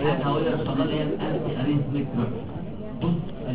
حاجه هقولها ان شاء الله اللي هي الانتي اريثميك دراج. بص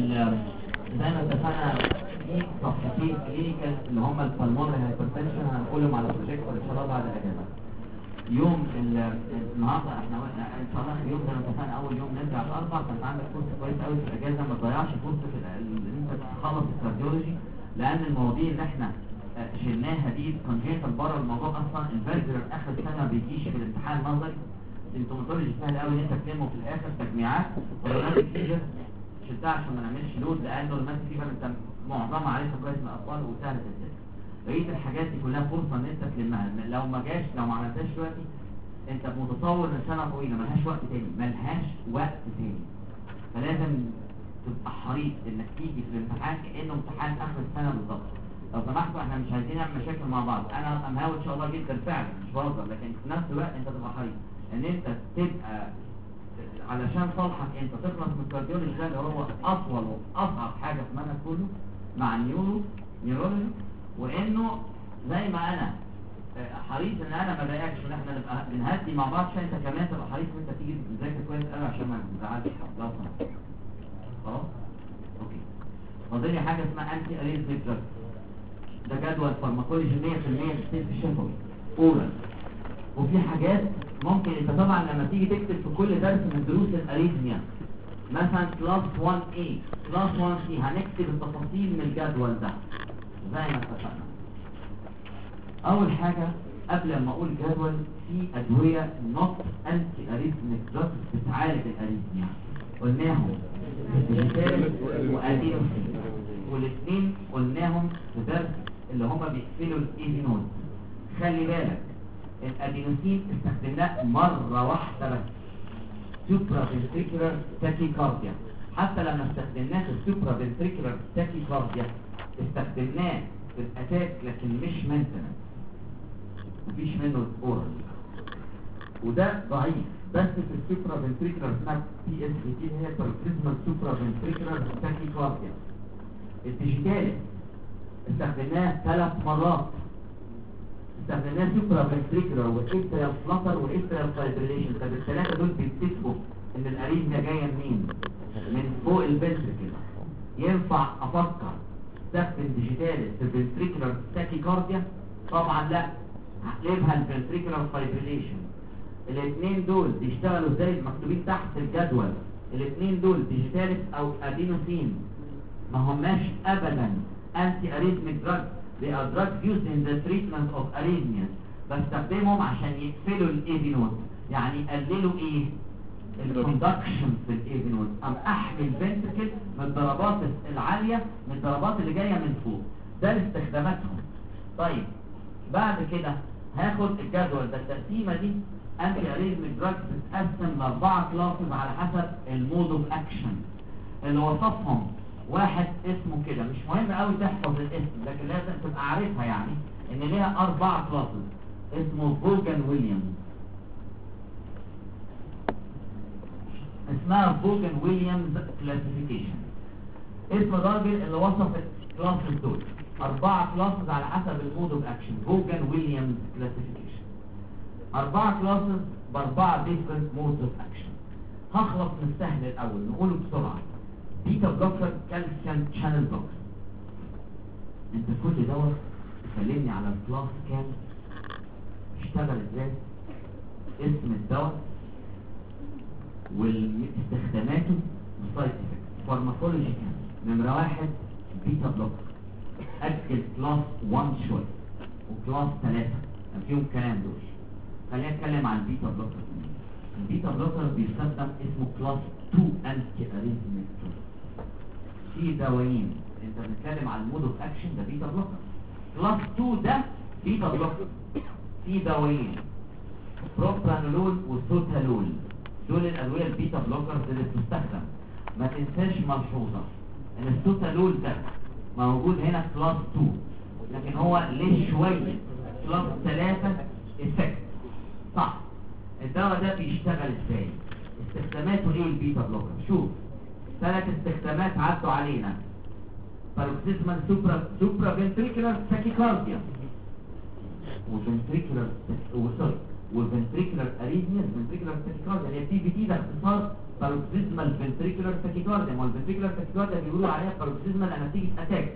زي ما اتفقنا في صفحتين كلينيكال اللي هم البلمونري هايبرتنشن هنقولهم على بروجيكتور ان شاء الله بعد الاجازه. يوم النهارده احنا ان شاء الله اليوم زي ما اتفقنا اول يوم نرجع الاربع، فانت عندك فرصه كويسه قوي في الاجازه ما تضيعش فرصه ان انت تخلص الكارديولوجي، لان المواضيع اللي احنا شلناها دي كونجيتال بره الموضوع اصلا. الفيرجر اخر سنه ما بيجيش في الامتحان نظري، السيمتوماتولوجي سهل قوي ان انت تلمه في الاخر تجميعات. والروماتيك فيفر شلتها عشان ما نعملش لود، لانه الروماتيك فيفر انت معظمها عارفها كويس من الاطفال وسهل تنساها. بقيه الحاجات دي كلها فرصه ان انت تلمها، لو ما عملتهاش دلوقتي انت متصور ان سنه طويله ملهاش وقت تاني، ملهاش وقت تاني. فلازم تبقى حريص انك تيجي في الامتحان كانه امتحان اخر السنه بالظبط. لو سمحتوا احنا مش عايزين نعمل مشاكل مع بعض، انا امهاوي ان شاء الله جدا فعلا مش بهزر، لكن في نفس الوقت انت تبقى حريص ان انت تبقى علشان صالحك انت تخلص من الكارديولوجي ده اللي هو اطول واصعب حاجه في المنهج كله مع نيورولوجي، وانه زي ما انا حريص ان انا ما اضايقكش وان احنا نبقى بنهدي مع بعض، عشان انت كمان تبقى حريص ان انت تيجي تذاكر كويس قوي عشان ما تزعلش لو سمحت. خلاص اوكي. فاضل لي حاجه اسمها انتي اريثميك دراج، ده جدول فارماكولوجي 100% في الشفوي اورال. وفي حاجات ممكن انت طبعا لما تيجي تكتب في كل درس من دروس الاريثميا مثلا كلاس 1A كلاس 1C هنكتب التفاصيل من الجدول ده زي ما اتفقنا. اول حاجه قبل ما اقول جدول، في ادويه نوت انتي اريثميك دراجز بتعالج الاريثميا قلناهم ديجيتال وادينوسين، والاثنين قلناهم في درس اللي هما بيقفلوا الايزي نود. خلي بالك الادينوسين استخدمناه مره واحده بس سوبرا فنتريكولار تاكيكارديا، حتى لما استخدمناه في السوبرا فنتريكولار تاكيكارديا استخدمناه في الاتاك لكن مش مينتنس، مفيش منه اورال، وده ضعيف. بس في السوبرا فنتريكولار اسمها بي اس في تي هي باركسيزمال سوبرا فنتريكولار تاكيكارديا. الديجيتال استخدمناه 3 مرات، استخدمناه سوبرا فنتريكولار وايستريال فلاتر وايستريال فايبريليشن. طب الثلاثه دول بيكتشفوا ان الاريثميا جايه منين؟ من فوق الفنتريكل. ينفع افكر استخدم ديجيتاليس في الفنتريكولار تاكيكارديا؟ طبعا لا، هقلبها الفنتريكولار فايبريليشن. الاثنين دول بيشتغلوا ازاي؟ مكتوبين تحت الجدول. الاثنين دول ديجيتاليس او ادينوسين ما هماش ابدا انتي اريثميك دراج، they are drugs used in the treatment of arrhythmias. بستخدمهم عشان يقفلوا الايفي نود، يعني يقللوا ايه؟ الكوندكشن في الايفي نود، ام احمي الفنتركل من الضربات العاليه، من الضربات اللي جايه من فوق. ده لاستخداماتهم. طيب بعد كده هاخد الجدول ده. التقسيمه دي انتي اريثميك دراجز بتتقسم ل4 كلاسز على حسب المود اوف اكشن اللي وصفهم. واحد اسمه كده، مش مهم قوي تحفظ الاسم لكن لازم تبقى عارفها، يعني ان ليها 4 كلاسز. اسمه فوجن ويليامز، اسمها فوجن ويليامز كلاسيفيكيشن. اسم الراجل اللي وصف الكلاسز دول 4 كلاسز على حسب المود اوف اكشن، فوجن ويليامز كلاسيفيكيشن. 4 كلاسز ب4 ديفرنت مودز اوف اكشن. هخلص من السهل الاول نقوله بسرعه. بيتا بلوكر، كالسيوم شانل بلوكر. انت كل دوت تكلمني على الكلاس كام، اشتغل ازاي، اسم الدواء واستخداماته والسايد افكت، فارماكولوجي كام. نمره 1 بيتا بلوكر، اجل كلاس 1 شويه وكلاس 3 فيهم كلام دول. خلينا نتكلم عن البيتا بلوكر. البيتا بلوكر بيستخدم اسمه كلاس 2 انتي اريثميك دراج. في دوايين انت بتتكلم عن المود اوف اكشن ده بيتا بلوكر، كلاس 2 ده بيتا بلوكر. في دوايين بروبرانولول وسوتالول، دول الادويه البيتا بلوكر اللي بتستخدم. ما تنساش ملحوظه ان السوتالول ده موجود هنا كلاس 2 لكن هو ليه شويه كلاس 3 افكت. صح. الدواء ده بيشتغل ازاي؟ استخداماته ايه البيتا بلوكر؟ شوف 3 استخدامات عدوا علينا. باروكسيزمال سوبرا فنتريكولار تاكيكارديا وفنتريكولار وفنتريكولار اريثميا. فنتريكولار تاكيكارديا اللي هي بي في تي ده اختصار باروكسيزمال فنتريكولار تاكيكارديا. ما الفنتريكولار تاكيكارديا بيقولوا عليها باروكسيزمال لما تيجي اتاك.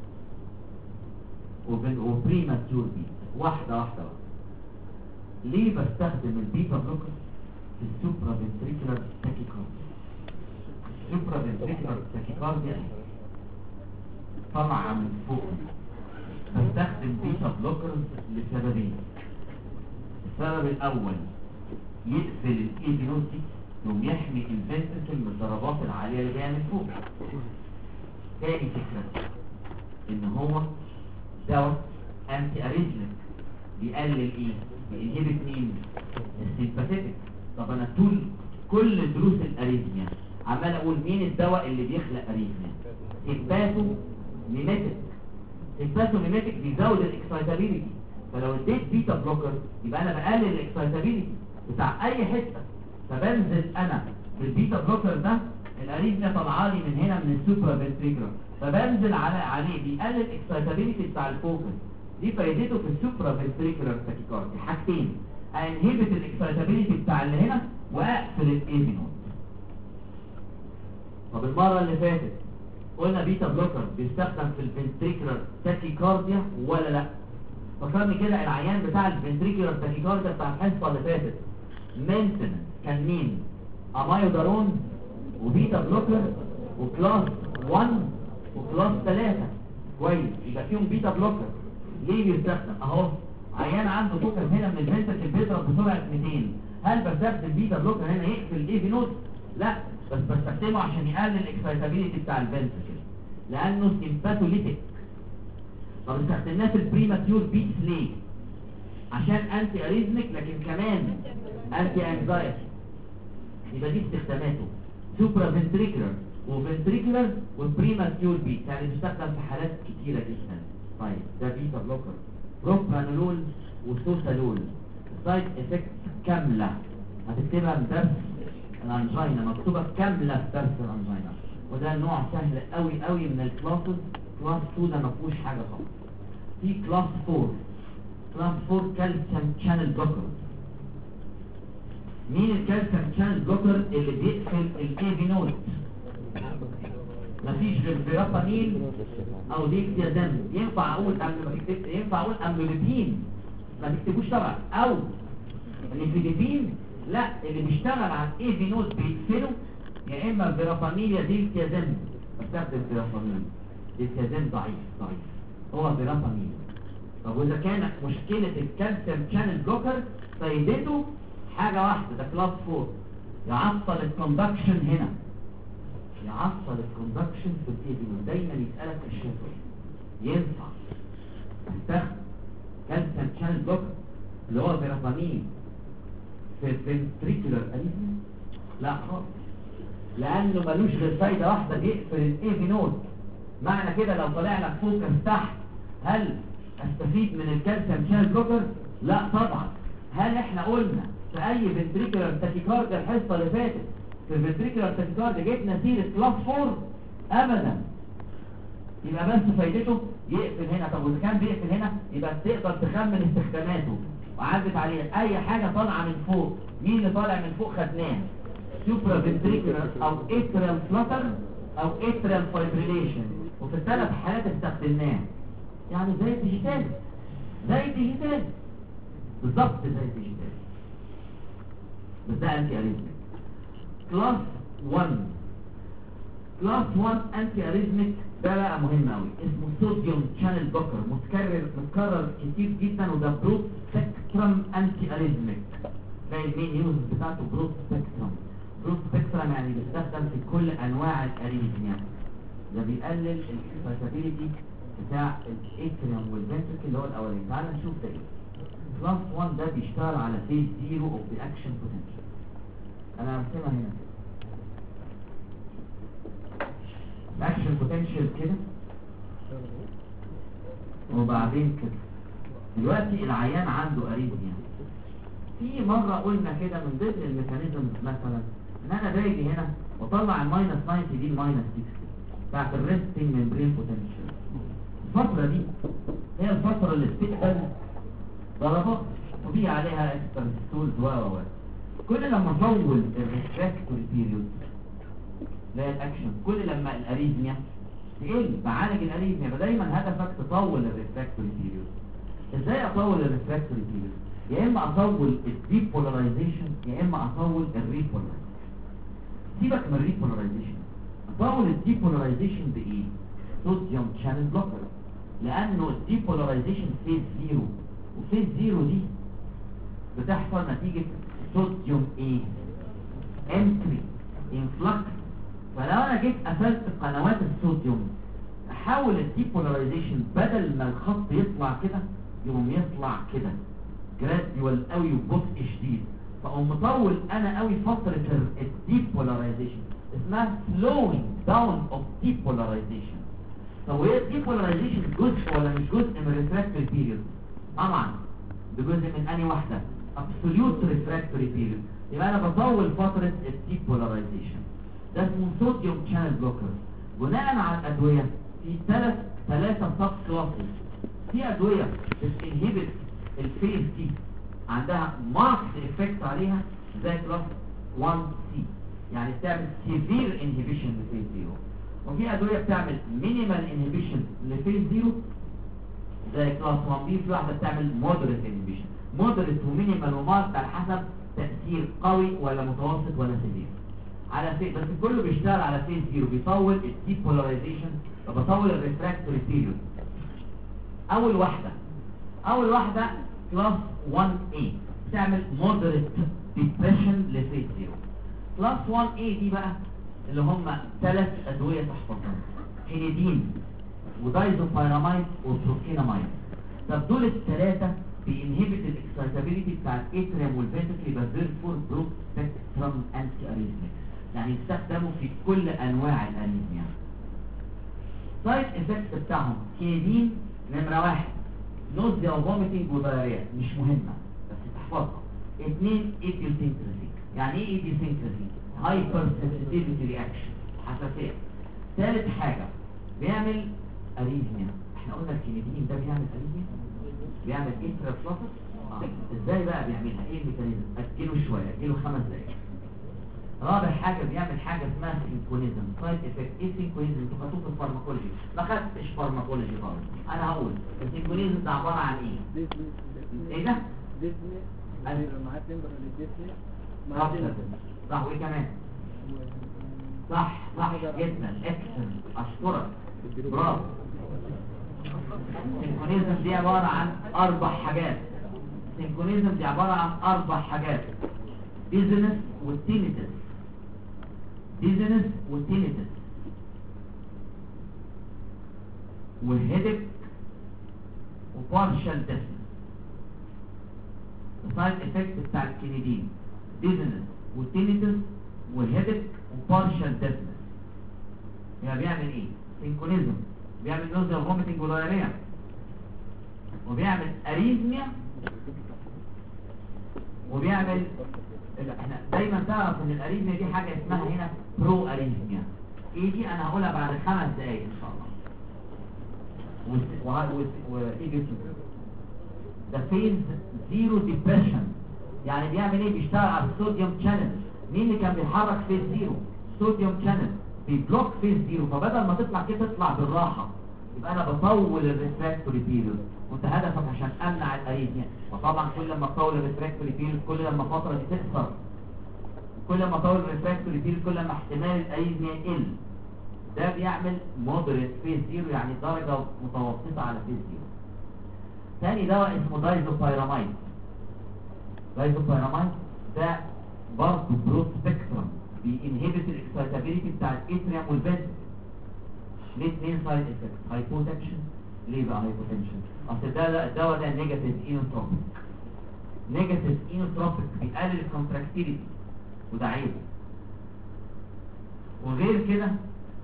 وبريماتيور بي. واحده واحده بقى. ليه بستخدم البيتا بلوكر في السوبرا فنتريكولار تاكيكارديا؟ السوبرا فنتريكولار تاكيكارديا طالعه من فوق. بستخدم بيتا بلوكر لسببين. السبب الاول يقفل الايبينوتي يوم يحمي الفنتركل من الضربات العاليه اللي جايه من فوق. تاني فكره ان هو دواء انتي اريثميك بيقلل ايه؟ بينهبت مين؟ السيمباثيتك. طب انا طول كل دروس الاريثميا عمال اقول مين الدواء اللي بيخلق اريثميا؟ سيمباثو ميميتك. سيمباثو ميميتك بيزود الاكسايتابيليتي. فلو اديت بيتا بلوكر يبقى انا بقلل الاكسايتابيليتي بتاع اي حته. فبنزل انا بالبيتا بلوكر ده الاريثميا طالعه لي من هنا من السوبرا فنتريكولار، فبنزل عليه بيقلل الاكسايتابيليتي بتاع الفوكس. دي فايدته في السوبرا فنتريكولار تاكيكارديا. حاجتين: انهبت الاكسايتابيليتي بتاع اللي هنا واقفل الايفي نود. طب المره اللي فاتت قلنا بيتا بلوكر بيستخدم في الفنتريكولار تاكيكارديا ولا لا؟ فكرني كده العيان بتاع الفنتريكولار تاكيكارديا بتاع الحصه اللي فاتت مينتنس كان مين؟ امايودارون وبيتا بلوكر وكلاس 1 وكلاس 3. كويس، يبقى فيهم بيتا بلوكر. ليه بيستخدم؟ اهو عيان عنده فوكس هنا من الفنتركل بيضرب بسرعه 200. هل بستخدم بيتا بلوكر هنا يقفل الايفي نود؟ لا، بس بستخدمه عشان يقلل الاكسايتابيليتي بتاع الفنتركل لانه سيمباثوليتيك. طب استخدمناه في البريماتيور بيتس ليه؟ عشان انتي اريزميك لكن كمان انتي انكزايتي. يبقى دي استخداماته سوبرا فنتريكولار وفنتريكولار وبريماتيور بيتس، يعني بيستخدم في حالات كتيره جدا. طيب ده بيتا بلوكر بروبرانولول وسوسالول. السايد افكت كامله هتكتبها في درس الانجينا، مكتوبه كامله في درس الانجينا. وده نوع سهل قوي قوي من الكلاسز. كلاس 2 ده ما فيهوش حاجه خالص. في كلاس 4. كلاس 4 كالسيوم شانل بلوكر. مين الكالسيوم شانل بلوكر اللي بيقفل الايفي نود؟ مفيش غير فيرابامين او ديكتيازام. ينفع اقول ينفع اقول املوديبين، ما تكتبوش طبعا، او النيفيديبين. لا، اللي بيشتغل على الايفي نود بيقفله يا اما فيرابامين يا ديكتيازام. بستخدم فيرابامين. ديكتيازام ضعيف هو فيرابامين. طب واذا كانت مشكله الكالسيوم شانل بلوكر فايدته حاجه واحده، ده كلاس 4، يعطل الكوندكشن هنا، يعطل الكوندكشن في الايفي نود. دايما يسالك في الشفوي ينفع تستخدم كالسيوم شانل بلوكر اللي هو فيرابامين في الفنتريكولار اريثميا؟ لا خالص، لانه ملوش غير فايده واحده، بيقفل الايفي نود. معنى كده لو طلع لك فوكس تحت هل استفيد من الكالسيوم شانل بلوكر؟ لا طبعا. هل احنا قلنا في اي فنتريكولار تاكيكارديا الحصه اللي فاتت في الفنتريكولار تاكيكارديا جبنا سيره كلاس 4؟ ابدا. يبقى بس فايدته يقفل هنا. طب واذا كان بيقفل هنا يبقى تقدر تخمن استخداماته وعدت عليه. اي حاجه طالعه من فوق، مين اللي طالع من فوق خدناه؟ سوبرا فنتريكولار او اتريال فلاتر او اتريال فايبريليشن، وفي الثلاث حالات استخدمناه. يعني زي الديجيتال، بالظبط زي الديجيتال، بس ده انتي اريزميك. كلاس 1 انتي اريزميك ده بقى مهم قوي، اسمه صوديوم شانل بلوكر، متكرر كتير جدا، وده برود سبيكترم انتي اريزميك. تلاقي المين يوز بتاعته برود سبيكترم يعني بيستخدم في كل انواع الاريزميا. ده بيقلل الاكسايتابيليتي بتاع الاتريوم والفنتركل اللي هو الاولاني. تعال نشوف ده ايه. كلاس 1 ده بيشتغل على فيز 0 اوف ذا اكشن بوتنشال. انا هرسمها هنا كده. الاكشن بوتنشال كده وبعدين كده. دلوقتي العيان عنده اريثميا. في مره قلنا كده من ضمن الميكانيزم مثلا ان انا باجي هنا واطلع الماينس 90 دي الماينس 60 بتاعت الريستنج ممبرين بوتنشال. الفتره دي هي الفتره اللي بتقبل ضربات وفي عليها اكسترستولز كل لما اطول الريفراكتوري بيريود لا الاكشن، كل لما الاريثميا تقل بعالج الاريثميا. فدايما هدفك تطول الريفراكتوري بيريود. ازاي اطول الريفراكتوري بيريود؟ يا اما اطول الديبولاريزيشن يا اما اطول الريبولاريزيشن. سيبك من الريبولاريزيشن، اطول الديبولاريزيشن بايه؟ صوديوم شانل بلوكر، لانه الديبولاريزيشن فيز زيرو، وفيز زيرو دي بتحصل نتيجة صوديوم ايه؟ انتري انفلكس. فلو انا جيت قفلت قنوات الصوديوم احاول الديبولاريزيشن بدل ما الخط يطلع كده يقوم يطلع كده جراديوال قوي وبطء شديد، فاقوم مطول انا قوي فترة الديبولاريزيشن، اسمها slowing down of depolarization. طب وهي الديبولاريزيشن جزء ولا مش جزء من الريفراكتوري بيريود؟ طبعا ده جزء من انهي واحدة؟ absolute refractory period. يبقى انا بطول فترة الديبولاريزيشن. ده اسمه صوديوم شانل بلوكر. بناء على الادوية في ثلاثة سب كلاسز. في ادوية بتنهبت الفيز دي عندها ماركت افكت عليها زي كلاس 1C، يعني بتعمل سيفير انهبيشن لفيز زيرو. وفي ادوية بتعمل مينيمال انهبيشن لفيز زيرو زي كلاس 1B. في واحدة بتعمل مودريت انهبيشن. مودريت ومينيمال وماركت على حسب تأثير قوي ولا متوسط ولا سيفير على فيز، بس كله بيشتغل على فيز زيرو، بيطول الديبولاريزيشن وبيطول الريفراكتوري بيريود. اول واحدة كلاس 1A بتعمل مودريت ديبريشن لفيز زيرو. كلاس 1A دي بقى اللي هم 3 ادوية تحفظهم: كينيدين ودايزوبيراميد وبروكيناميد. طب دول الثلاثة بينهبت الاكسايتابيليتي بتاع الاتريوم والفنتريكل، يبقى فيرفور برود سبيكترم انتي اريثميك، يعني يستخدموا في كل انواع الاريثميا. سايد افكت بتاعهم: كينيدين نمرة 1 نوزيا وفوميتنج ودايريا، مش مهمة بس تحفظها. 2 ايديوسينكراسي. يعني ايه ايديوسينكراسي؟ هايبر سنسيتيفيتي رياكشن، حساسية. ثالث حاجة بيعمل اريثميا. احنا قلنا الكينيدين ده بيعمل اريثميا، بيعمل انترافلوكس. ازاي بقى بيعملها؟ ايه الميكانيزم؟ اجله شويه، اجله 5 دقايق. رابع حاجه بيعمل حاجه اسمها سينكونيزم سايد افكت. ايه سينكونيزم؟ انتوا خدتوه في الفارماكولوجي، ما خدتش فارماكولوجي خالص. انا هقول السينكونيزم ده عباره عن ايه؟ ايه ده؟ معاه تمبر للديسني صح. وايه كمان؟ صح جدا، اكسل، اشكرك، برافو. السينكونيزم دي عبارة عن 4 حاجات. السينكونيزم دي عبارة عن 4 حاجات: ديزنس والتينيتس، ديزنس والتينيتس والهيدك وبارشال ديسنس. السايد افكت بتاع الكينيدين: ديزنس والتينيتس والهيدك وبارشال ديسنس. يعني بيعمل ايه؟ سينكونيزم بيعمل نوزيا وفوميتنج ودايريا، وبيعمل اريثميا، وبيعمل احنا دايما تعرف ان الاريثميا دي حاجه اسمها هنا برو اريثميا. ايه دي؟ انا هقولها بعد 5 دقايق ان شاء الله. وايه ده؟ فيز زيرو ديبريشن. يعني بيعمل ايه؟ بيشتغل على الصوديوم شانل. مين اللي كان بيحرك فيز زيرو؟ صوديوم شانل. بيبلوك فيز زيرو، فبدل ما تطلع كده تطلع بالراحة. يبقى انا بطول الريفراكتوري بيريود، وانت هدفك عشان امنع الاريثميا. وطبعا كل ما اطول الريفراكتوري بيريود كل لما الفترة دي تقصر، كل ما اطول الريفراكتوري بيريود كل ما احتمال الاريثميا يقل. ده بيعمل مودريت فيز زيرو، يعني درجة متوسطة على فيز زيرو. ثاني دواء اسمه دايزوبيراميد. دايزوبيراميد ده برضه برود سبيكترم، بينهبت الاكسايتابيليتي بتاع الاتريوم والفنتريكل. ليه 2 سايد افكت؟ هايبوتنشن. ليه بقى هايبوتنشن؟ اصل ده الدواء ده نيجاتيف اينوتروبيك. نيجاتيف اينوتروبيك بيقلل الكونتراكتيليتي، وده عيبه. وغير كده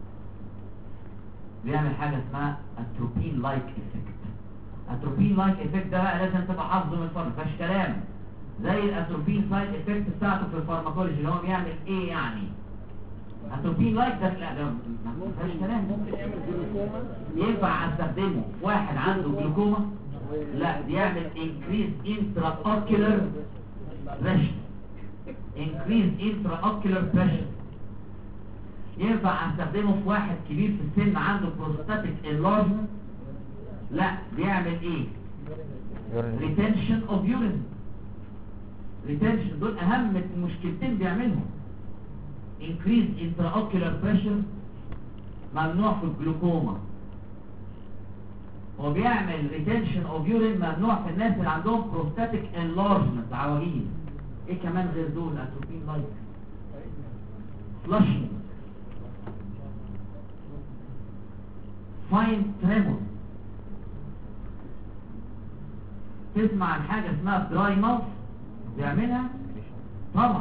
بيعمل حاجه اسمها اتروبين لايك افكت. اتروبين لايك افكت ده بقى لازم تبقى حافظه من الفارما، مفيهاش كلام. زي الاتروبين سايد افكت بتاعته في الفارماكولوجي اللي هو بيعمل ايه يعني؟ اتروبين لايك ده لا ده ما فيهاش كلام. ممكن يعمل جلوكوما. ينفع استخدمه واحد عنده جلوكوما لا بيعمل increase intraocular pressure. increase intraocular pressure. ينفع استخدمه في واحد كبير في السن عنده prostatic enlargement؟ لا بيعمل ايه؟ retention of urine. retention دول اهم مشكلتين بيعملهم. increase intraocular pressure ممنوع في الجلوكوما، وبيعمل retention of urine ممنوع في الناس اللي عندهم prostatic enlargement عواجيز. ايه كمان غير دول؟ اتروبين لايك، flushing، fine tremor. تسمع عن حاجة اسمها دراي ماوث بيعملها؟ طبعا.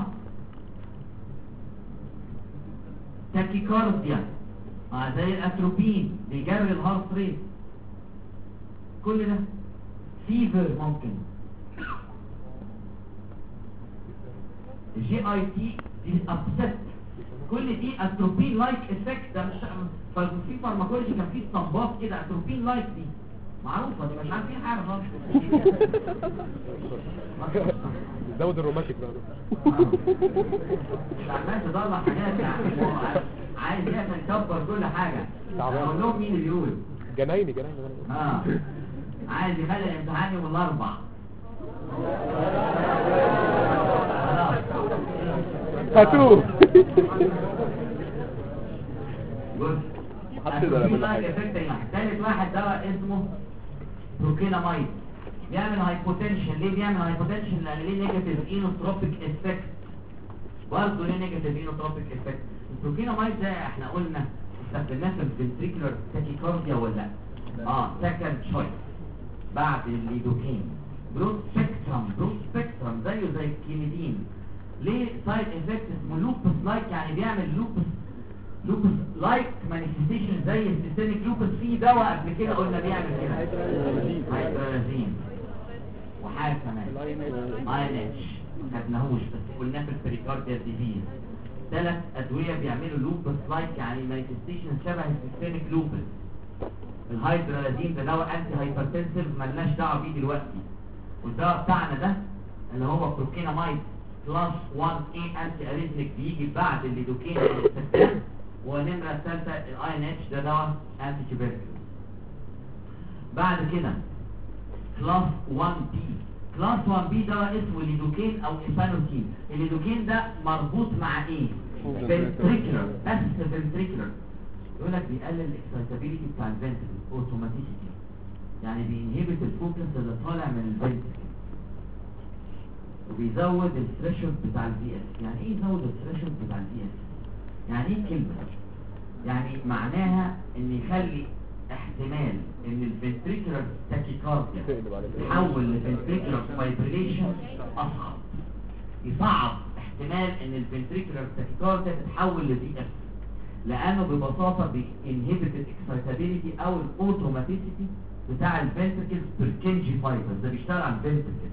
تاكيكارديا زي الاتروبين بيجري الهارت ريت. كل ده فيفر ممكن. الجي اي تي دي ابسط. كل دي اتروبين لايك افكت. ده مش في فارماكولوجي كان في اسطمبات كده اتروبين لايك دي معروفه، دي مش عارفين حاجه خالص. زود الروماتيك بقى. مش عمال تطلع حاجات يعني عايز يعمل يكبر كل حاجه. اقول لهم مين اللي بيقول؟ جنايني عايز يخلي الامتحان يوم الاربع. هاتوه. جزء ثالث واحد دواء اسمه بروكينامايد. بيعمل هايبوتنشن. ليه بيعمل هايبوتنشن؟ لان ليه نيجاتيف اينوتروبيك افكت. برضه ليه نيجاتيف اينوتروبيك افكت. البروكينامايد ده احنا قلنا استخدمناه في الفنتريكولار تاكيكارديا ولا لا؟ سكند تشويس بعد الليدوكين. برود سبيكترم زيه زي الكيميدين. ليه سايد افكت اسمه لوبس لايك، يعني بيعمل لوبس لايك مانيفستيشن زي السيستميك لوبس. في دواء قبل كده قلنا بيعمل كده هيدرالازين. وحاجه كمان INH ما خدناهوش بس قلناه في البريكارديال ديزيز. 3 ادويه بيعملوا لوبس لايك يعني مانيفستيشن شبه السيستميك لوبس. الهيدرالازين ده دواء انتي هايبرتنسيف مالناش دعوه بيه دلوقتي. والدواء بتاعنا ده اللي هو بروكينامايد كلاس 1A انتي اريثميك بيجي بعد الليدوكين والاستخدام. ونمرة الثالثة INH ده دواء انتي تيوبركلوز. بعد كده كلاس 1B. كلاس 1B دواء اسمه ليدوكين او ايبانوتين. الليدوكين ده مربوط مع ايه؟ فنتريكولر، بس فنتريكولر. يقول لك بيقلل الاكسايتابيليتي بتاع الفنتريكل اوتوماتيكي، يعني بينهبت الفوكس اللي طالع من الفنتريكل، وبيزود الثريشولد بتاع الفي اس. يعني ايه يزود الثريشولد بتاع الفي اس؟ يعني ايه كلمه؟ يعني معناها ان يخلي احتمال ان الفنتريكولار تاكيكارديا تحول لفنتريكولار فايبريليشن اصعب. يصعب احتمال ان الفنتريكولار تاكيكارديا تتحول لفي اس، لانه ببساطه بينهبت الاكسايتابيليتي او الاوتوماتيسيتي بتاع الفنتريكل بيركنجي فايبرز. ده بيشتغل على الفنتريكل.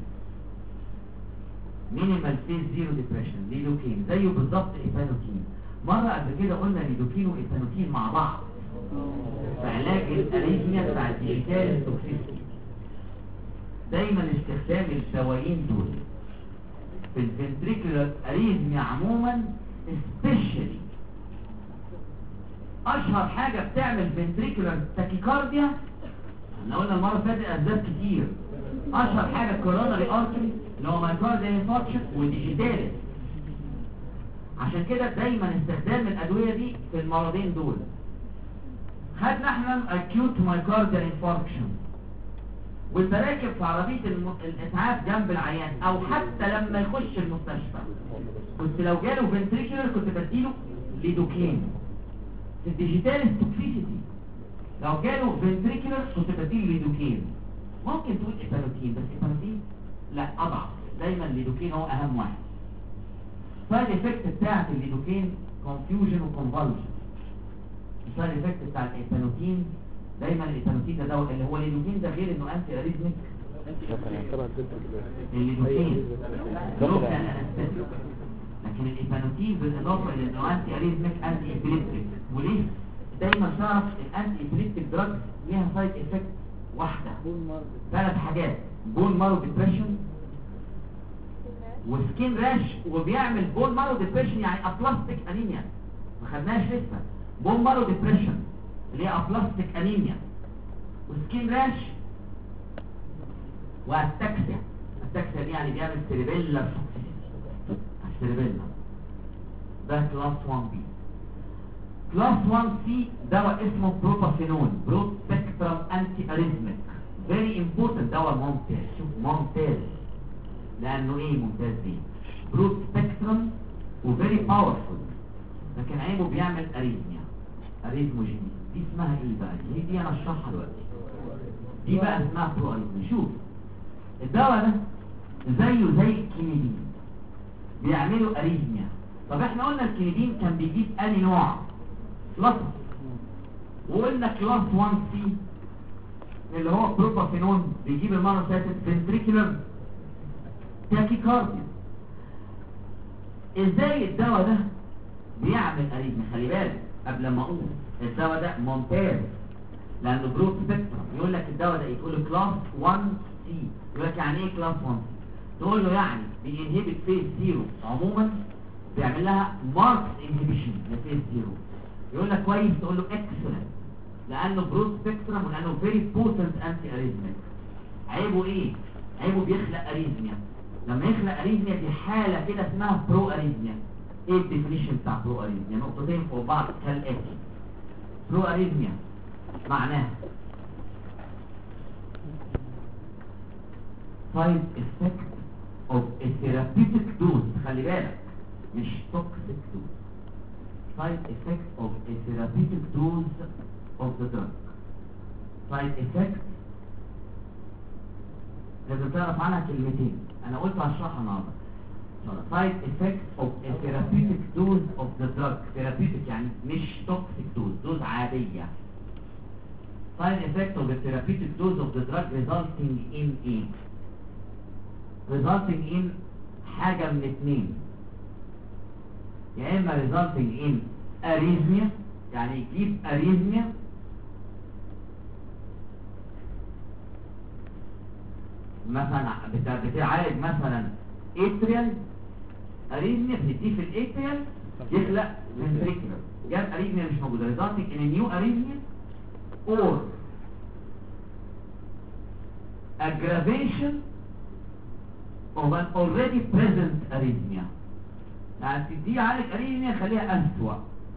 مينيمال فيز زيرو ديبريشن ليدوكين زيه بالظبط ايبانوتين. مره قبل كده قلنا ليدوكين وايبانوتين مع بعض في علاج الاريثميا بتاع الديجيتال توكسيستي. دايما استخدام الدوايين دول في الفنتريكولار اريثميا عموما سبيشالي. اشهر حاجه بتعمل فنتريكولار تاكيكارديا احنا قلنا المره اللي فاتت اسباب كتير. اشهر حاجه كوروناري ارتري اللي هو مايكارديال انفاركشن وديجيتاليس. عشان كده دايما استخدام الادويه دي في المرضين دول. خدنا احنا اكيوت مايكارديال انفاركشن وانت راكب في عربيه الاسعاف جنب العيان او حتى لما يخش المستشفى، كنت لو جاله فنتريكولار كنت بديله ليدوكين. في الديجيتاليس توكسيسيتي لو جاله فنتريكولار كنت بديله ليدوكين. ممكن تقول ايبانوتين، بس ايبانوتين لا اضعف. دايما الليدوكين هو اهم واحد. السايد افكت بتاعت الليدوكين كونفيوجن وكونفالجن. السايد افكت بتاع الايبانوتين دايما الايبانوتين ده دواء اللي هو الليدوكين ده غير انه انتي اريثميك. الليدوكين دروب كان انستيك، لكن الايبانوتين بالاضافه الى انه انتي اريثميك انتي ابيليبتيك. وليه؟ دايما تعرف الانتي ابيليبتيك دراج ليها سايد افكت واحدة بون مارد 3 حاجات: بون مارو ديبريشن وسكين راش، وبيعمل بون مارو ديبريشن يعني ابلاستيك انيميا، ما خدناش لسه. بون مارو ديبريشن اللي هي ابلاستيك انيميا وسكين راش والتاكسيا. التاكسيا دي يعني بيعمل سيريبيلا سيريبيلا. ده كلاس 1 بي. كلاس 1 سي دواء اسمه بروبافينون، برود سبيكترم انتي اريثميك، فيري امبورتنت، دواء ممتاز. شوف ممتاز لانه ايه ممتاز دي؟ برود سبيكترم وفيري باورفول، لكن عيبه بيعمل اريثميا، اريثموجيني. دي اسمها ايه بقى؟ دي انا اشرحها دلوقتي. دي بقى اسمها برو اريثميا. شوف الدواء ده زيه زي الكينيدين، بيعملوا اريثميا. طب احنا قلنا الكينيدين كان بيجيب انهي نوع؟ كلاس، وقلنا كلاس 1 سي اللي هو بروبافينون بيجيب المره اللي فاتت فنتريكولار تاكيكارديا. ازاي الدواء ده بيعمل اريثميا؟ خلي بالك قبل ما اقول الدواء ده ممتاز لانه برود سبيكترم. يقول لك الدواء ده يقول له كلاس 1 سي، يقول لك يعني ايه كلاس 1 سي؟ تقول له يعني بينهبت فيز 0 عموما، بيعمل لها ماركس انهبيشن لفيز 0. يقول لك كويس، تقول له اكسلنت لانه برود سبيكترم ولانه فيري بوتنت انتي اريثميك. عيبه ايه؟ عيبه بيخلق اريثميا. لما يخلق اريثميا دي حاله كده اسمها برو اريثميا. ايه الديفينيشن بتاع برو اريثميا؟ نقطتين فوق بعض كالاتي. برو اريثميا معناها side effect of a therapeutic dose. خلي بالك مش toxic dose. side effect of a therapeutic dose of the drug. side effect لازم تعرف عنها كلمتين، انا قلت هشرحها النهارده. side effect of a therapeutic dose of the drug. therapeutic يعني مش toxic dose، دوز عادية. side effect of a therapeutic dose of the drug resulting in ايه؟ resulting in حاجة من اتنين، يا اما resulting in arrhythmia يعني يجيب arrhythmia، مثلا بتعالج مثلا atrial arrhythmia، بتديه في الاتريال يخلق ventricular، جاب arrhythmia مش موجودة resulting in a new arrhythmia or aggravation of an already present arrhythmia. يعني تديه عالج arrhythmia خليها أسوأ،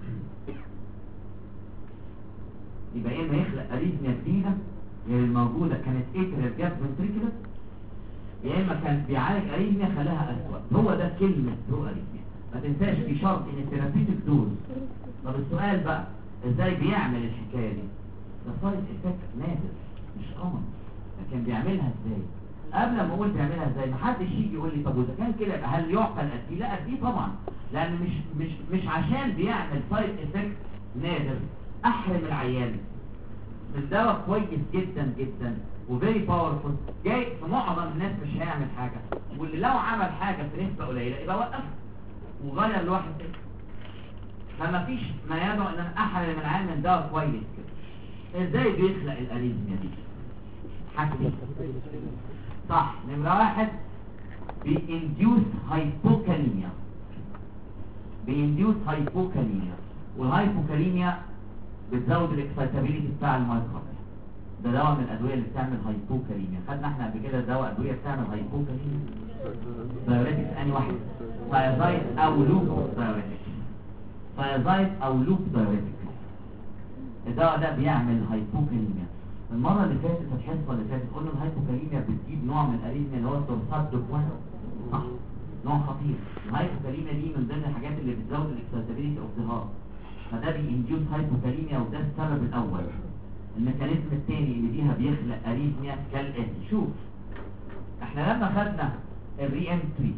يبقى اما يخلق arrhythmia جديدة غير الموجودة كانت atrial جاب ventricular، يا اما كان بيعالج arrhythmia خلاها أسوأ. هو ده كلمة برو arrhythmia. ما تنساش في شرط ان الثيرابيوتيك دوز. طب السؤال بقى ازاي بيعمل الحكاية دي؟ ده سايد افكت نادر مش كومن، لكن بيعملها ازاي؟ قبل ما اقول بيعملها ازاي محدش يجي يقول لي طب واذا كان كده يبقى هل يعقل اديه؟ لا اديه طبعا، لان مش عشان بيعمل سايد افكت نادر احرم العيان من دواء كويس جدا جدا وفيري باورفول. جاي في معظم الناس مش هيعمل حاجه، واللي لو عمل حاجه في نسبه قليله يبقى وقف وغير لواحد تاني. فما فيش ما يدعو ان انا احرم العيان من دواء كويس كده. ازاي بيخلق الاريثميا دي؟ حاجتين صح. نمره واحد بينديوس هايبوكاليميا. بينديوس هايبوكاليميا، والهايبوكاليميا بتزود الاكسايتابيليتي بتاع المايكروبيوم. ده دواء من الادويه اللي بتعمل هايبوكاليميا. خدنا احنا قبل كده دواء ادويه بتعمل هايبوكاليميا. دايوريتكس انهي واحد؟ ثايازايد او لوب دايوريتكس. ثايازايد او لوب دايوريتكس. الدواء ده بيعمل هايبوكاليميا. المره اللي فاتت الحصه اللي فاتت قلنا الهايبوكاليميا بتجيب نوع من الاريثميا اللي هو التورسات دوكوان. صح، نوع خطير. الهايبوكاليميا دي من ضمن الحاجات اللي بتزود الاكسايتابيليتي اوف ذا هارت، فده بينديوس هايبوكاليميا، وده السبب الاول. الميكانيزم الثاني اللي بيها بيخلق اريثميا كالاتي. شوف احنا لما خدنا الري انتري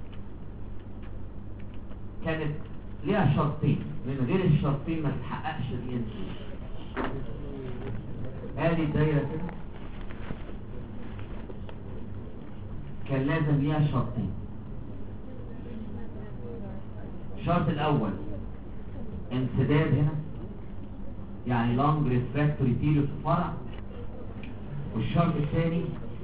كانت ليها شرطين، من غير الشرطين ما تتحققش الري انتري. ادي الدايره كده كان لازم ليها شرطين. الشرط الاول انسداد هنا، يعني لونج ريفراكتوري بيريود في فرع، والشرط الثاني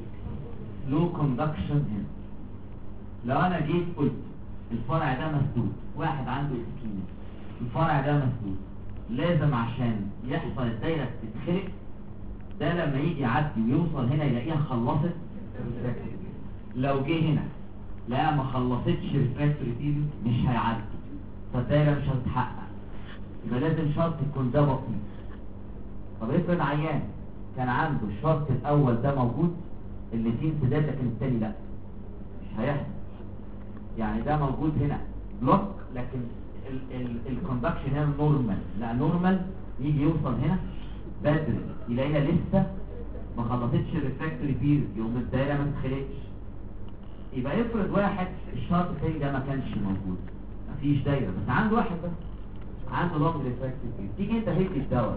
لو كوندكشن هنا. لو انا جيت قلت الفرع ده مسدود، واحد عنده اسكيميا، الفرع ده مسدود، لازم عشان يحصل الدايره تتخلق ده لما يجي يعدي ويوصل هنا يلاقيها خلصت ريفراكتوري. لو جه هنا لا ما خلصتش ريفراكتوري بيريود مش هيعدي، فالدايره مش هتتحقق. يبقى لازم شرط يكون ده بسيط. طب افرض عيان كان عنده الشرط الاول ده موجود، اللي فيه انسداد لكن الثاني لا، مش هيحصل. يعني ده موجود هنا بلوك لكن الكوندكشن هنا نورمال، لا نورمال يجي يوصل هنا بدري يلاقيها لسه ما خلصتش الريفراكتوري بيريود، يقوم الدايره ما تتخلقش. يبقى افرض واحد الشرط الثاني ده ما كانش موجود، مفيش دايره، بس عنده واحد بس عنده لونج ريفراكتوري بيريود، تيجي انت تدي الدواء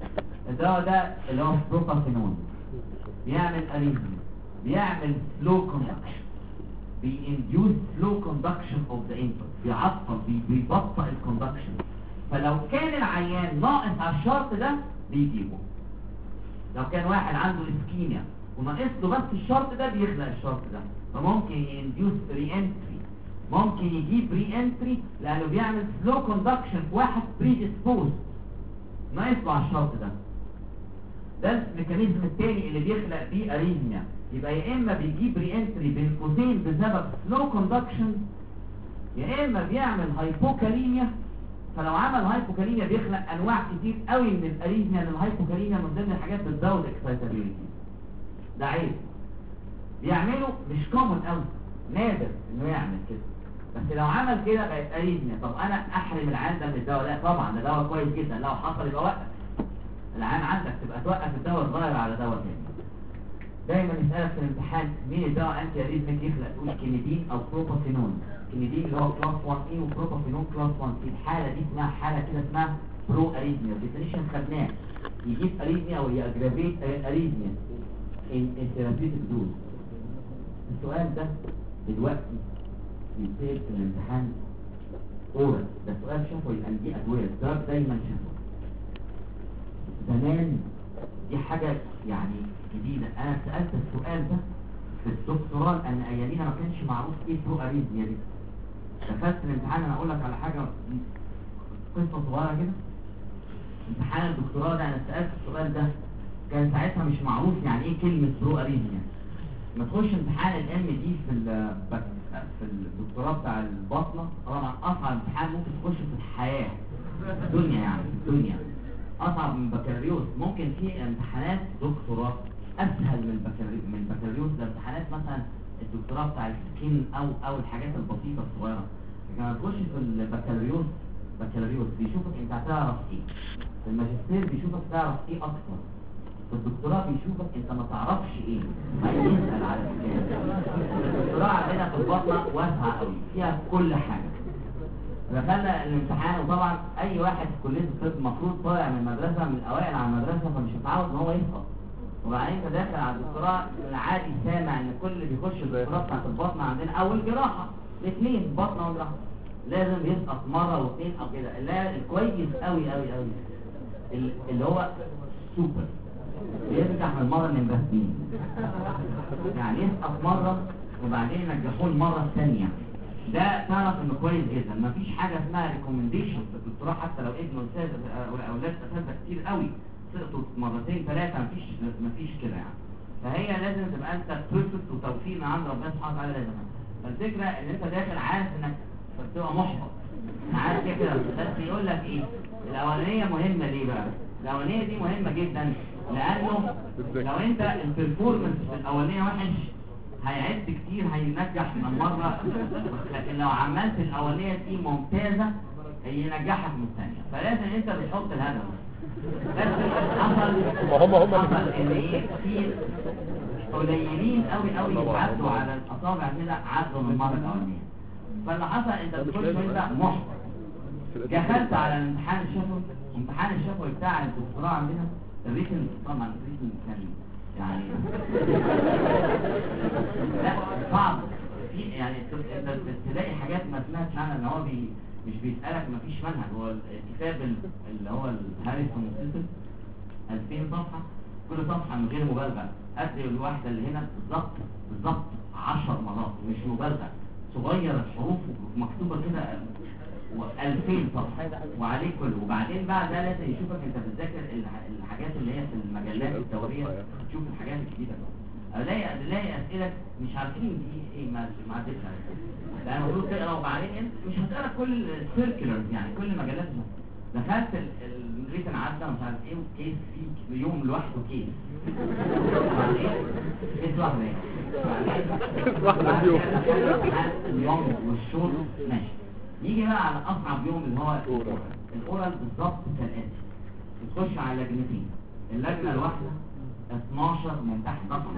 ده اللي هو بروبافينون بيعمل اريزم، بيعمل سلو كوندكشن، بينديوس سلو كوندكشن اوف ذا انبوت، بيعطل بيبطئ الكوندكشن. فلو كان العيان ناقص على الشرط ده بيجيبه. لو كان واحد عنده اسكيميا وناقص له بس الشرط ده بيخلق الشرط ده، فممكن ينديوس ري انتري، ممكن يجيب ري انتري لانه بيعمل سلو كوندكشن في واحد بري اسبوز ناقص له على الشرط ده. ده الميكانيزم الثاني اللي بيخلق بيه اريزميا. يبقى يا اما بيجيب ري انتري بين قوسين بسبب سلو كوندكشن، يا اما بيعمل هايبوكاليميا. فلو عمل هايبوكاليميا بيخلق انواع كتير قوي من الاريزميا، لان الهايبوكاليميا من ضمن الحاجات بتزود اكسايتابيليتي. ده عيب بيعمله، مش كومن قوي، نادر انه يعمل كده. بس لو عمل كده بقت اريزميا. طب انا احرم العيان ده من الدواء؟ لا طبعا، ده دواء كويس جدا، لو حصل يبقى وقف. العيان عندك تبقى توقف الدواء تغير على دواء تاني. دايما يسألك في الامتحان مين الدواء انتي اريزميك يخلق، تقول كينيدين او بروبافينون. كينيدين اللي هو كلاس 1 اي وبروبافينون كلاس 1 اي. الحالة دي اسمها حالة كده اسمها برو اريزميا، الديفينيشن خدناه، يجيب اريزميا او يأجرافيت اريزميا ان ثيرابيوتيك دوز. السؤال ده دلوقتي بيتسأل في الامتحان اورال، ده سؤال شفوي لان دي ادوية الدرج دايما شفوي. زمان دي حاجة يعني جديدة، انا سألت السؤال ده في الدكتوراه لان ايامينا ما كانش معروف ايه برو اريزميا دي. دخلت الامتحان، انا اقول لك على حاجة قصة صغيرة كده. امتحان الدكتوراه ده انا سألت السؤال ده، كان ساعتها مش معروف يعني ايه كلمة برو اريزميا. ما تخش امتحان الام دي في الدكتوراه بتاع البطنة، طبعا اصعب امتحان ممكن تخش في الحياة الدنيا، يعني الدنيا اصعب من البكالوريوس. ممكن في امتحانات دكتوراه اسهل من البكالوريوس. ده امتحانات مثلا الدكتوراه بتاع السكين او الحاجات البسيطة الصغيرة. لما تخش في البكالوريوس بيشوفك انت هتعرف ايه، في الماجستير بيشوفك تعرف ايه اكتر، في الدكتوراه بيشوفك انت ما تعرفش ايه، هيسأل على الكلام. الدكتوراه عندنا في البطنة واسعة قوي، فيها كل حاجة. دخلنا الامتحان، وطبعا اي واحد في كلية الطب المفروض طالع من مدرسة من الاوائل على المدرسة، فمش متعود ان هو يسقط. وبعدين انت داخل على الدكتوراه العادي سامع ان كل اللي بيخش الدكتوراه بتاعت البطنة عندنا او الجراحة الاثنين بطنة وجراحة لازم يسقط مرة واثنين او كده. لا الكويس قوي قوي قوي اللي هو سوبر بيرجع من مرة من بسنين، يعني يسقط مرة وبعدين ينجحوه المرة الثانية. ده تعرف انه كويس جدا. مفيش حاجة اسمها ريكومنديشن في الدكتوراه، حتى لو ابن اولاد اساتذه كتير قوي سقطوا مرتين ثلاثة مفيش كده يعني. فهي لازم تبقى انت بيرفكت وتوفيق من عند ربنا سبحانه وتعالى لازم. فالفكرة ان انت داخل عارف انك بتبقى محبط، عارف كده. بس يقول لك ايه الاولانية مهمة ليه بقى؟ الاولانية دي مهمة جدا لانه لو انت البرفورمانس في الاولانية وحش هيعد كتير هينجح من مرة، لكن لو عملت الاولانية دي ممتازة هينجحك من الثانية. فلازم انت بتحط الهدف. بس حصل ان ايه في قليلين قوي عدوا على الاصابع كده، عدوا من المرة الاولانية. فاللي حصل انت بتخش وانت محبط. دخلت على الامتحان الشفوي، امتحان الشفوي بتاع الدكتوراه عندنا الريتن، طبعا الريتن كان يعني لا صعب في يعني انت تلاقي حاجات ما سمعتش عنها، ان هو مش بيسألك، ما فيش منهج. هو الكتاب اللي هو الهاريسون سيستم 2000 صفحة، كل صفحه من غير مبالغه قد الواحده اللي هنا بالظبط 10 مرات، مش مبالغه. صغير الحروف ومكتوبه كده و2000 صفحه وعليه كله. وبعدين بعد ده لازم يشوفك انت بتذاكر الحاجات اللي هي في المجلات الدوريه، تشوف الحاجات الجديده. الاقي اسئله مش عارفين دي ايه، ما عدتش عليها. لان المفروض تقرا وبعدين انت مش هتقرا كل السيركلرز، يعني كل مجلات. دخلت الريتن عدى مش عارف ايه، وكيس في يوم لوحده كيس. كيس واحده ايه؟ واحده في يوم. اليوم والشورت ماشي. يجي بقى على اصعب يوم اللي هو الاورال بالظبط كالاتي. تخش على لجنتين، اللجنه الواحده 12 ممتحن رقم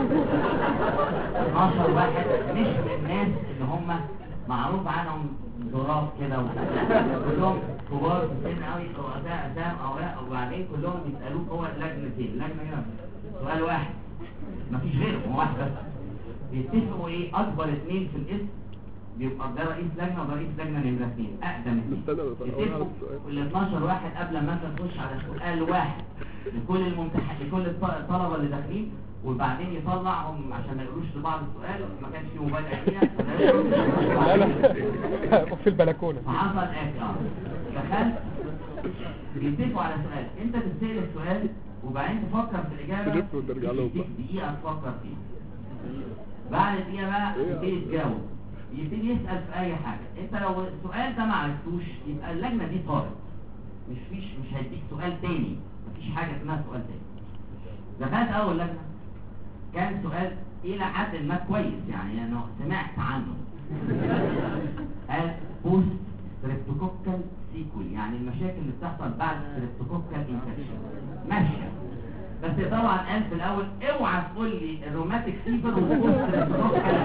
12 واحد مش من الناس اللي هم معروف عنهم ظراف كده كلهم كبار في السن قوي، رؤساء اسام اوراق، وبعدين كلهم بيسالوك هو لجنتين. لجنه هنا سؤال واحد مفيش غيره، هو واحد بس. بيتفقوا ايه؟ اكبر اثنين في الاسم بيبقى ده رئيس لجنه وده رئيس لجنه نمره اثنين، اقدم اثنين. يتفقوا ال 12 واحد قبل ما انت تخش على سؤال واحد لكل لكل الطلبه اللي داخلين، وبعدين يطلعهم عشان ما يقولوش لبعض السؤال، ما كانش فيه مبالغه فيها. لا في البلكونه. فحصل دخلت بيتفقوا على سؤال، انت بتسال السؤال وبعدين تفكر في الاجابه دقيقه تفكر فيها. بعد دقيقه بقى تبتدي تجاوب، يبتدي يسال في اي حاجه. انت لو السؤال ده ما عرفتوش يبقى اللجنه دي طارت، مش هيديك سؤال تاني، مفيش حاجه اسمها سؤال تاني. دخلت اول لجنه كان سؤال الى حد ما كويس، يعني انا سمعت عنه. قال بوست ستريبتوكوكال سيكول، يعني المشاكل اللي بتحصل بعد ستريبتوكوكال انفكشن ماشيه. بس طبعا قال في الاول اوعى تقول لي الروماتيك فيفر وبوست ستريبتوكوكال.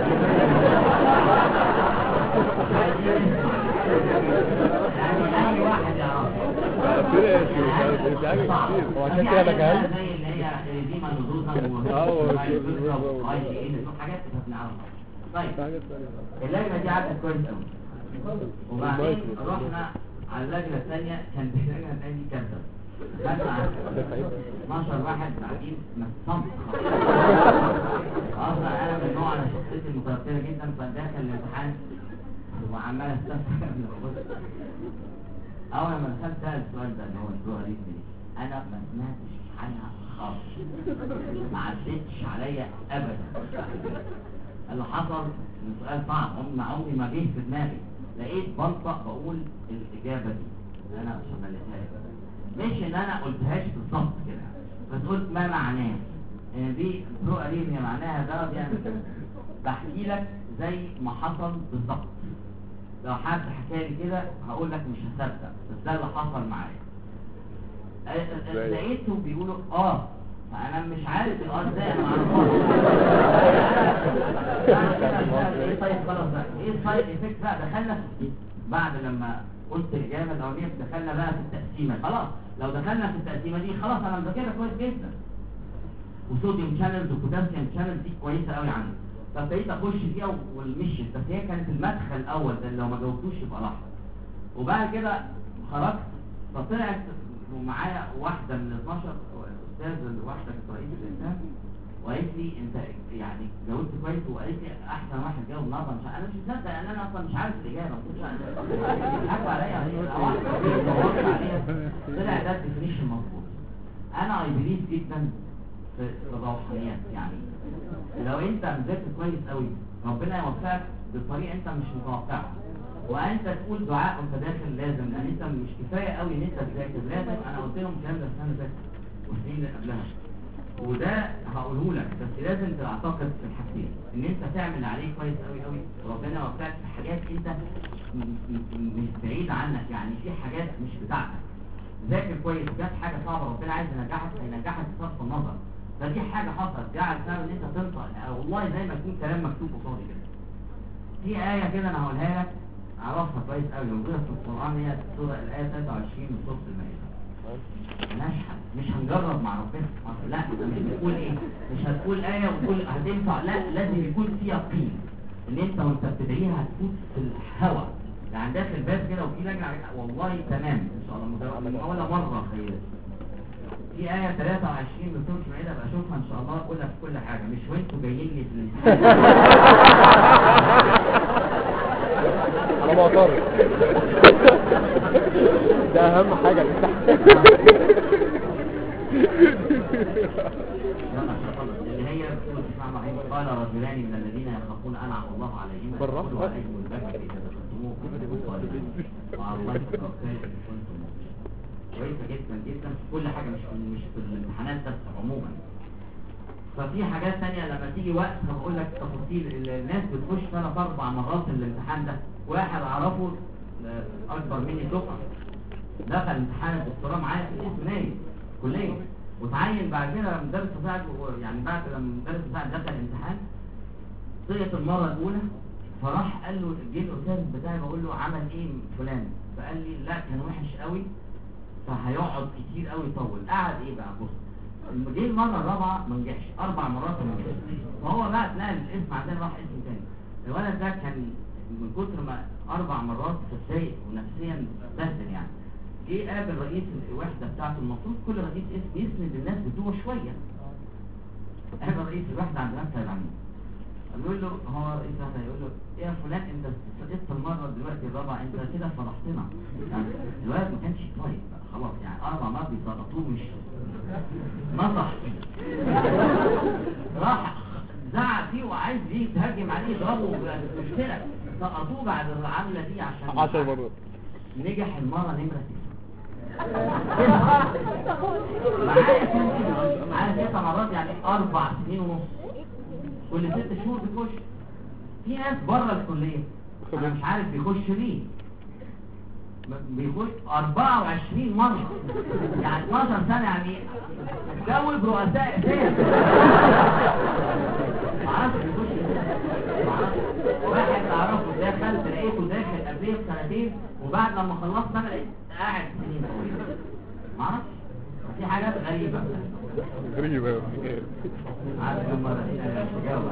يعني اي واحد يعرفه. وعشان كده انا جاي زي اللي هي ديما نزوزا حاجات بنعرفها. طيب اللجنه دي عدت كويس قوي، وبعدين رحنا على اللجنه الثانيه. كان اللجنه الثانيه دي كارثه. دخلنا 12 واحد قاعدين مصمت اصلا. انا من النوع، انا شخصيتي متوتره جدا، فداخل الامتحان وعمال استفسر قبل ما اخش. اول ما دخلت سأل السؤال ده اللي هو الدكتور دي، انا ما سمعتش عنها خالص، ما عدتش عليا ابدا. اللي حصل ان السؤال صعب، عمري ما جه في دماغي. لقيت بنطق بقول الاجابه دي اللي انا شغلتها، مش ان انا قلتهاش بالظبط كده، بس قلت ما معناه ان دي برو اريميا معناها ده بيعمل كده. بحكي لك زي ما حصل بالظبط. لو حد حكى لي كده هقول لك مش هصدق، بس ده اللي حصل معايا. لقيته بيقولوا فانا مش عارف ازاي، انا معرفش. ايه طيب خلاص بقى، ايه السايد افكت بقى؟ دخلنا بعد لما قلت الاجابه الاولانيه دخلنا بقى في التقسيمه. خلاص لو دخلنا في التقسيمه دي خلاص انا مذاكرها كويس جدا، وصوديوم شانلز وبوتاسيوم شانلز دي كويسه قوي عندي. فابتديت اخش فيها والمشيت، بس هي كانت المدخل الاول ده، لو ما جاوبتوش يبقى راح. وبعد كده خرجت، فطلعت ومعايا واحده من 12 استاذ، واحده كانت رئيس الانسان، وقالت لي انت يعني جاوبت كويس، وقالت لي احسن واحد جاوب النهارده. مش انا مش مصدق ان انا اصلا مش عارف الاجابه، مش حكوا عليا طلع ده الديفينيشن مظبوط. انا اي بليف جدا في الروحانيات، يعني لو انت مذاكر كويس قوي ربنا يوفقك بطريقه انت مش متوقعها، وانت تقول دعاء وانت داخل لازم، لان انت مش كفايه قوي ان انت تذاكر، لازم. انا قلت لهم الكلام ده السنه اللي فاتت والسنين اللي قبلها، وده هقوله لك، بس لازم تعتقد في الحاجتين، ان انت تعمل اللي عليك كويس قوي قوي، وربنا يوفقك في حاجات انت مش بعيد عنك، يعني في حاجات مش بتاعتك. ذاكر كويس، جت حاجه صعبه ربنا عايز ينجحك، هينجحك بصرف النظر. فدي حاجه حصلت جعل سبب ان انت تنطق، والله زي ما يكون كلام مكتوب قصادي كده. في ايه كده انا هقولها لك، اعرفها كويس قوي، موجوده في القران، هي سوره الايه 23 من سوره المائده. نشحت، مش هنجرب مع ربنا، لا انت مش بتقول ايه، مش هتقول ايه وتقول هتنفع، لا لازم يكون في يقين ان انت وانت بتدعيها هتفوت في الهواء، يعني داخل باب كده وفي لجنه عليك، والله تمام ان شاء الله، ولا مره خير. في آية 23 من سورة المائدة ابقى اشوفها ان شاء الله اقولها في كل حاجة، مش وانتوا جايين لي في الامتحان. على معترض. ده اهم حاجة اللي هي بتقول اسمع معين قال رجلان من الذين يخافون انعم الله عليهم بالراحة. ادخلوا عليهم الباب اذا دخلتموه فاكتبوا صالحين وعلى الله توكلوا ان كنتم مؤمنين. كويسه جدا جدا في كل حاجه، مش في الامتحانات بس عموما. ففي حاجات تانية لما تيجي وقت هقول لك تفاصيل. الناس بتخش 3-4 مرات الامتحان ده. واحد اعرفه اكبر مني دفعه دخل امتحان الدكتوراه معايا في الاسم نايم كليه، وتعين بعد كده مدرس مساعد، يعني بعد لما مدرس مساعد دخل الامتحان طلعت المره الاولى، فراح قال له جه الاستاذ بتاعي بقول له عمل ايه فلان، فقال لي لا كان وحش قوي فهيقعد كتير قوي يطول. قعد ايه بقى؟ بص جه المره الرابعه ما نجحش، 4 مرات ما نجحش، فهو بقى اتنقل الاسم عندنا راح اسم تاني. الولد ده كان من كتر ما 4 مرات اتضايق ونفسيا بهدل يعني. جه قابل رئيس الوحده بتاعته، المفروض كل رئيس اسم يسند الناس بتوعه شويه. قابل رئيس الوحده عند نفسه العميد، يقول له هو رئيس الوحده يقول له ايه يا فلان انت سقطت المره دلوقتي الرابعه، انت كده فضحتنا. يعني الولد ما كانش طايق بقى خلاص، يعني 4 مرات بيسقطوه مش نصح راح زعق فيه وعايز يتهجم عليه يضربه، مشكله سقطوه بعد العمله دي عشان 10 مرات. نجح المره نمره 9 معايا 9 مرات، يعني 4 سنين ونص، كل 6 شهور بيخش. في ناس بره الكليه انا مش عارف بيخش ليه، بيخش 24 مرة، يعني 12 سنة، يعني جاوب رؤساء اساس. معرفش بيخش ليه، معرفش. واحد اعرفه دخل لقيته داخل قبليه ب2 وبعد لما خلصت انا لقيت قاعد سنين طويلة. معرفش، في حاجات غريبة غريبة. عارف كم مرة تجاوب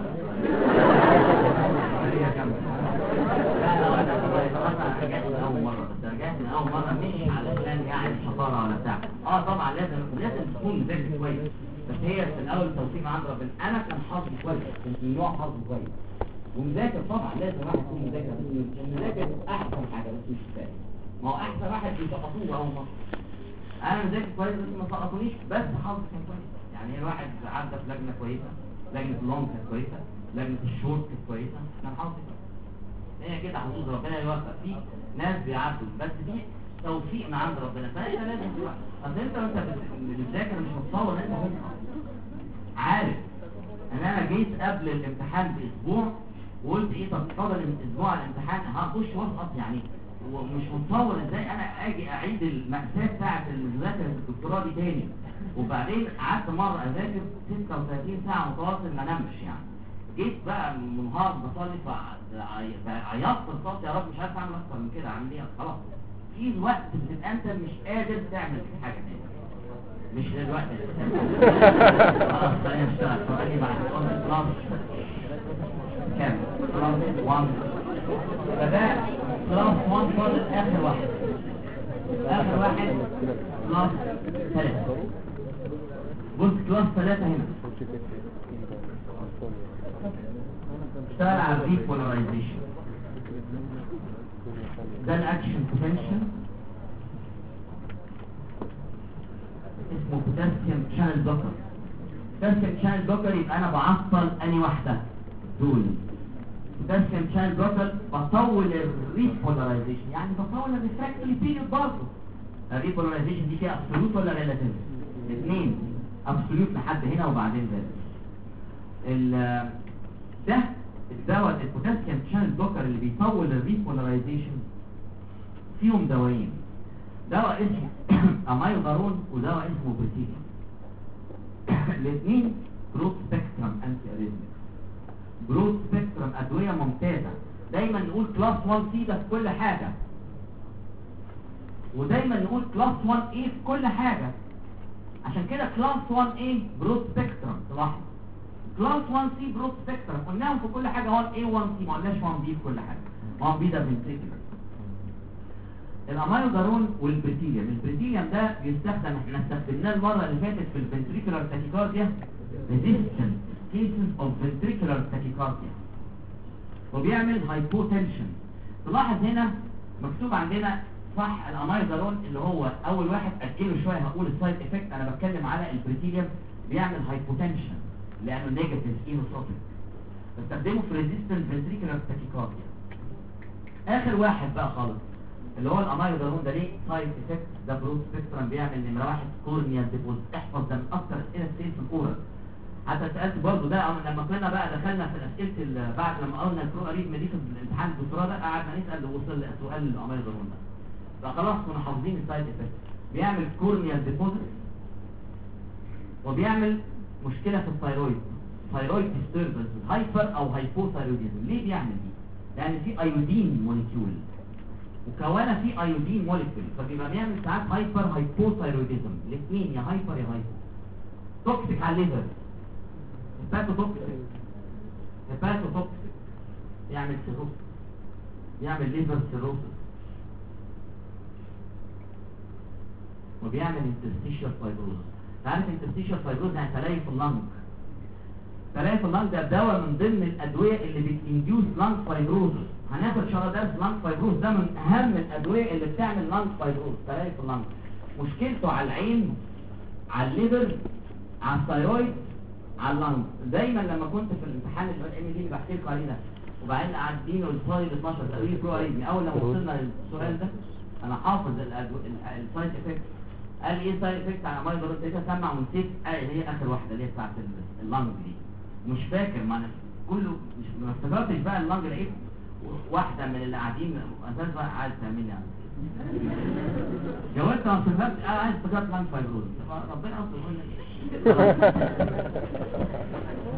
هي كم؟ لا انا رجعت من اول مرة، بس رجعت من اول مرة مش علشان يعني شطارة ولا بتاع. طبعا لازم تكون مذاكر كويس، بس هي في الاول التوفيق عند ربنا. انا كان حظي كويس، كنت من نوع حظي كويس ومذاكر. طبعا لازم واحد يكون مذاكر، بس المذاكر احسن حاجة بس مش كفاية. ما هو احسن واحد بيسقطوه اول مرة. انا مذاكر كويس بس ما سقطونيش، بس حظي كان كويس. يعني الواحد عدى في لجنة كويسة، لجنة اللون كانت كويسة، لجنة الشورت كانت كويسة، انا حظي كويس. هي كده حظوظ ربنا يوفق. في ناس بيعدوا بس في توفيق من عند ربنا، فانت لازم تروح. اصل انت وانت بتذاكر مش متصور ان انت ممكن عارف ان انا جيت قبل الامتحان باسبوع وقلت ايه، طب فاضل اسبوع الامتحان هخش واسقط يعني، ومش متصور ازاي انا اجي اعيد المأساة بتاعت المذاكره الدكتوراه دي تاني. وبعدين قعدت مره اذاكر 36 ساعه متواصل ما نمش يعني. جيت بقى منهار بصلي فعيطت الصوت يا رب مش عارف اعمل اكتر من كده، اعمل ايه خلاص. في وقت بتبقى انت مش قادر تعمل حاجه تاني، مش دلوقتي خلاص خلينا نشتغل. فبقى بعد كلاس كام؟ كلاس 1. فده كلاس 1 فاضل اخر واحد، اخر واحد كلاس 3. بص كلاس 3 هنا اشتغل على الريبولاريزيشن. ده الاكشن بوتنشال اسمه بوتاسيوم شانل بلوكر. بوتاسيوم شانل بلوكر يبقى انا بعطل اني واحده دول. بوتاسيوم شانل بلوكر بطول الريبولاريزيشن، يعني بطول الريفراكتوري بيريود برضه. الريبولاريزيشن دي فيها ابسولوت ولا ريلاتيف؟ الاثنين ابسولوت لحد هنا وبعدين ده الدواء البوتاسيوم شانل بلوكر اللي بيطول الريبولاريزيشن. فيهم دوايين، دواء اسمه امايودارون ودواء اسمه بريتيليوم. الاثنين برود سبيكترم انتي اريزميك، برود سبيكترم ادويه ممتازه. دايما نقول كلاس 1 سي ده في كل حاجه، ودايما نقول كلاس 1 اي في كل حاجه. عشان كده كلاس 1 اي برود سبيكترم تلاحظ، كلاس 1 سي برود سبيكترم قلناهم في كل حاجه. 1 اي 1 سي ما قلناش 1 بي في كل حاجه. 1 بي ده فينتيكولار. الامايودارون والبريتيليوم البريتيليوم ده بيستخدم، احنا استخدمناه المره اللي فاتت في الفنتريكولار تاكيكارديا، ريزيستنت كيسز اوف فنتريكولار تاكيكارديا، وبيعمل هايبوتنشن. تلاحظ هنا مكتوب عندنا صح الامايزالون اللي هو اول واحد، اجله شويه هقول السايد افكت، انا بتكلم على البريتيليوم بيعمل هايبوتنشن لانه نيجاتيف اينوتروبيك، بستخدمه في ريزيستنت فنتريكولار تاكيكارديا. اخر واحد بقى خالص اللي هو الامايزالون ده ليه سايد افكت، ده برود سبيكترم، بيعمل نمره واحد كورنيال ديبوزيت. احفظ ده من اكتر اسئله السيلز الاورال، حتى سالت برضه ده لما كنا بقى دخلنا في الاسئله بعد لما قلنا البرو اريثميا دي في الامتحان الدكتوراه ده، قعدنا نسال ووصل لسؤال الامايزالون ده، فخلاص كنا حافظين السايد افكت. بيعمل كورنيال ديبوزيت، وبيعمل مشكله في الثايرويد، ثايرويد ديستربنس، هايبر او هايبوثايرويدزم. ليه بيعمل دي؟ لان في ايودين موليكيول، وكوانا في ايودين موليكيول، فبيبقى بيعمل ساعات هايبر هايبوثايرويدزم، الاثنين يا هايبر يا هايبو. توكسيك على الليفر، هيباتوتوكسيك، يعمل سيروس، يعمل ليفر سيروسس، وبيعمل انترستيشال فايبروز. عارف انترستيشال فايبروز يعني تليف اللنج. تليف اللنج ده دواء من ضمن الادويه اللي بتنديوس لنج فايبروز. هناخد ان شاء الله درس لنج فايبروز، ده من اهم الادويه اللي بتعمل لنج فايبروز، تليف اللنج. مشكلته على العين، على الليفر، على الثايرويد، على اللنج. دايما لما كنت في الامتحان اللي بحكي لكم عليه ده، وبعدين قاعدين السلايد 12 قالوا لي برو اريثميا، اول لما وصلنا للسؤال ده انا حافظ السايد افكت. قال لي ايه السايد افكت على امايزالون؟ ابتديت اسمع ونسيت اللي هي اخر واحده اللي هي بتاعت اللنج دي، مش فاكر معنى كله، ما افتكرتش بقى اللنج. لقيت واحده من اللي قاعدين اساسا بقى عايز تعمل لي جاوبت ما افتكرتش، عايز افتكرت لنج فايبروز، ربنا يستر.